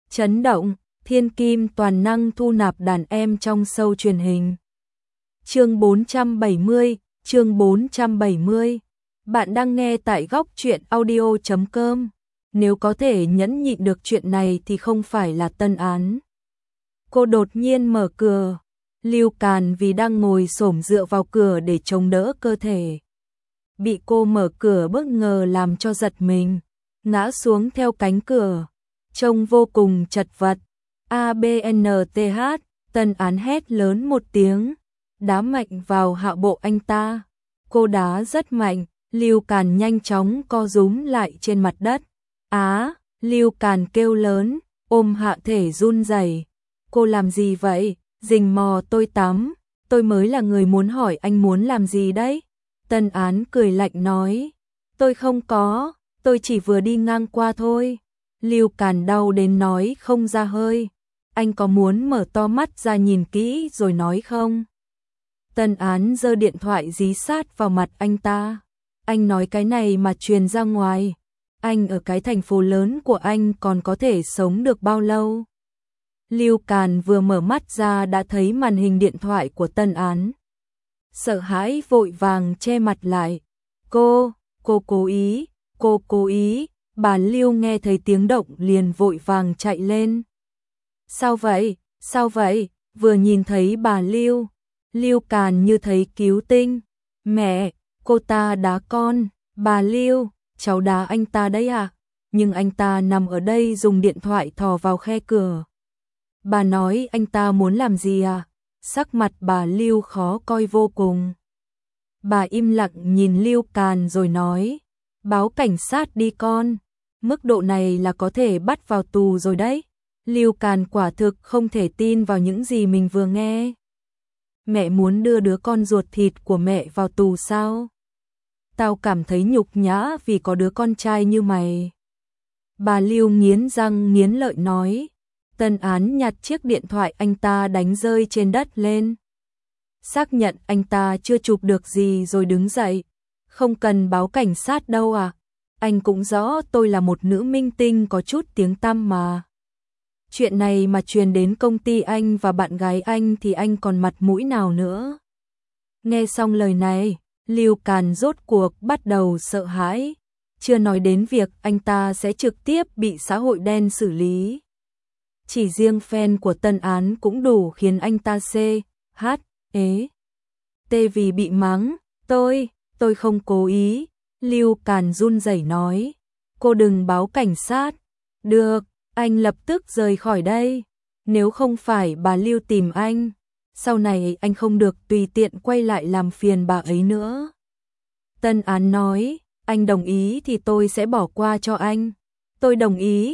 Chấn động, thiên kim toàn năng thu nạp đàn em trong show truyền hình. Chương 470, chương 470. Bạn đang nghe tại góc truyện audio.com. Nếu có thể nhẫn nhịn được chuyện này thì không phải là Tân Án. Cô đột nhiên mở cửa. Lưu Càn vì đang ngồi xổm dựa vào cửa để chống đỡ cơ thể. Bị cô mở cửa bất ngờ làm cho giật mình, ngã xuống theo cánh cửa. Trông vô cùng chật vật. ABNTH, Tân Án hét lớn một tiếng, đá mạnh vào hạ bộ anh ta. Cô đá rất mạnh, Lưu Càn nhanh chóng co rúm lại trên mặt đất. Lưu Càn kêu lớn, ôm hạ thể run rẩy. Cô làm gì vậy? Rình mò tôi tắm, tôi mới là người muốn hỏi anh muốn làm gì đấy? Tân Án cười lạnh nói, tôi không có, tôi chỉ vừa đi ngang qua thôi. Lưu Càn đau đến nói không ra hơi. Anh có muốn mở to mắt ra nhìn kỹ rồi nói không? Tân Án giơ điện thoại dí sát vào mặt anh ta. Anh nói cái này mà truyền ra ngoài, anh ở cái thành phố lớn của anh còn có thể sống được bao lâu? Lưu Càn vừa mở mắt ra đã thấy màn hình điện thoại của Tân Án. Sợ hãi vội vàng che mặt lại. Cô cố ý. Bà Lưu nghe thấy tiếng động liền vội vàng chạy lên. Sao vậy? Vừa nhìn thấy bà Lưu, Lưu Càn như thấy cứu tinh. Mẹ, cô ta đá con. Bà Lưu, cháu đá anh ta đấy à? Nhưng anh ta nằm ở đây dùng điện thoại thò vào khe cửa. Bà nói anh ta muốn làm gì à? Sắc mặt bà Lưu khó coi vô cùng. Bà im lặng nhìn Lưu Càn rồi nói, báo cảnh sát đi con. Mức độ này là có thể bắt vào tù rồi đấy. Lưu Càn quả thực không thể tin vào những gì mình vừa nghe. Mẹ muốn đưa đứa con ruột thịt của mẹ vào tù sao? Tao cảm thấy nhục nhã vì có đứa con trai như mày. Bà Lưu nghiến răng nghiến lợi nói. Tân Án nhặt chiếc điện thoại anh ta đánh rơi trên đất lên. Xác nhận anh ta chưa chụp được gì rồi đứng dậy. Không cần báo cảnh sát đâu à? Anh cũng rõ tôi là một nữ minh tinh có chút tiếng tăm mà. Chuyện này mà truyền đến công ty anh và bạn gái anh thì anh còn mặt mũi nào nữa? Nghe xong lời này, Lưu Càn rốt cuộc bắt đầu sợ hãi. Chưa nói đến việc anh ta sẽ trực tiếp bị xã hội đen xử lý. Chỉ riêng fan của Tân Án cũng đủ khiến anh ta vì bị mắng. Tôi không cố ý. Lưu Càn run rẩy nói. Cô đừng báo cảnh sát. Được, anh lập tức rời khỏi đây. Nếu không phải bà Lưu tìm anh, sau này anh không được tùy tiện quay lại làm phiền bà ấy nữa. Tân Án nói, anh đồng ý thì tôi sẽ bỏ qua cho anh. Tôi đồng ý.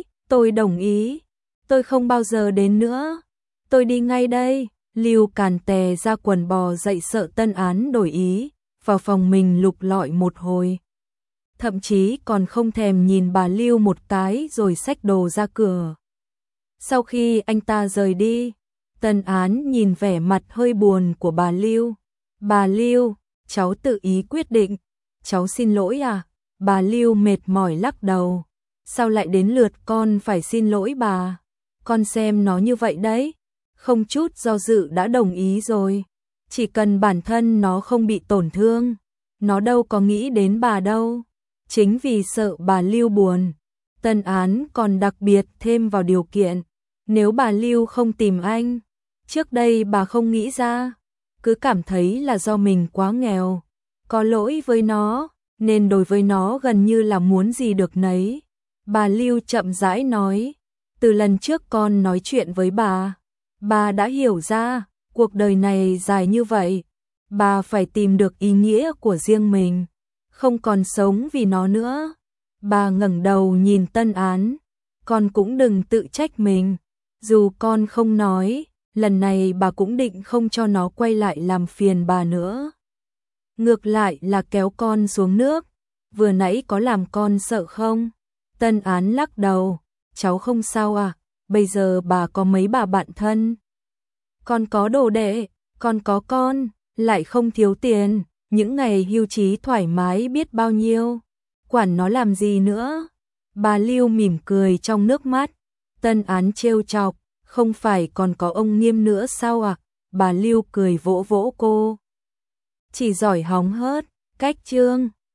Tôi không bao giờ đến nữa. Tôi đi ngay đây. Lưu Càn tè ra quần bò dậy sợ Tân Án đổi ý, vào phòng mình lục lọi một hồi. Thậm chí còn không thèm nhìn bà Lưu một cái rồi xách đồ ra cửa. Sau khi anh ta rời đi, Tân Án nhìn vẻ mặt hơi buồn của bà Lưu. Bà Lưu, cháu tự ý quyết định. Cháu xin lỗi à? Bà Lưu mệt mỏi lắc đầu. Sao lại đến lượt con phải xin lỗi bà? Con xem nó như vậy đấy. Không chút do dự đã đồng ý rồi. Chỉ cần bản thân nó không bị tổn thương, nó đâu có nghĩ đến bà đâu. Chính vì sợ bà Lưu buồn, Tân Án còn đặc biệt thêm vào điều kiện. Nếu bà Lưu không tìm anh, trước đây bà không nghĩ ra, cứ cảm thấy là do mình quá nghèo, có lỗi với nó, nên đối với nó gần như là muốn gì được nấy. Bà Lưu chậm rãi nói, từ lần trước con nói chuyện với bà đã hiểu ra, cuộc đời này dài như vậy, bà phải tìm được ý nghĩa của riêng mình, không còn sống vì nó nữa. Bà ngẩng đầu nhìn Tân Án, con cũng đừng tự trách mình, dù con không nói, lần này bà cũng định không cho nó quay lại làm phiền bà nữa. Ngược lại là kéo con xuống nước, vừa nãy có làm con sợ không? Tân Án lắc đầu, cháu không sao à, bây giờ bà có mấy bà bạn thân. Con có đồ đệ, con có con, lại không thiếu tiền, những ngày hưu trí thoải mái biết bao nhiêu, quản nó làm gì nữa. Bà Lưu mỉm cười trong nước mắt. Tân Án trêu chọc, không phải còn có ông Nghiêm nữa sao ạ? Bà Lưu cười vỗ vỗ cô. Chỉ giỏi hóng hớt, cách chương.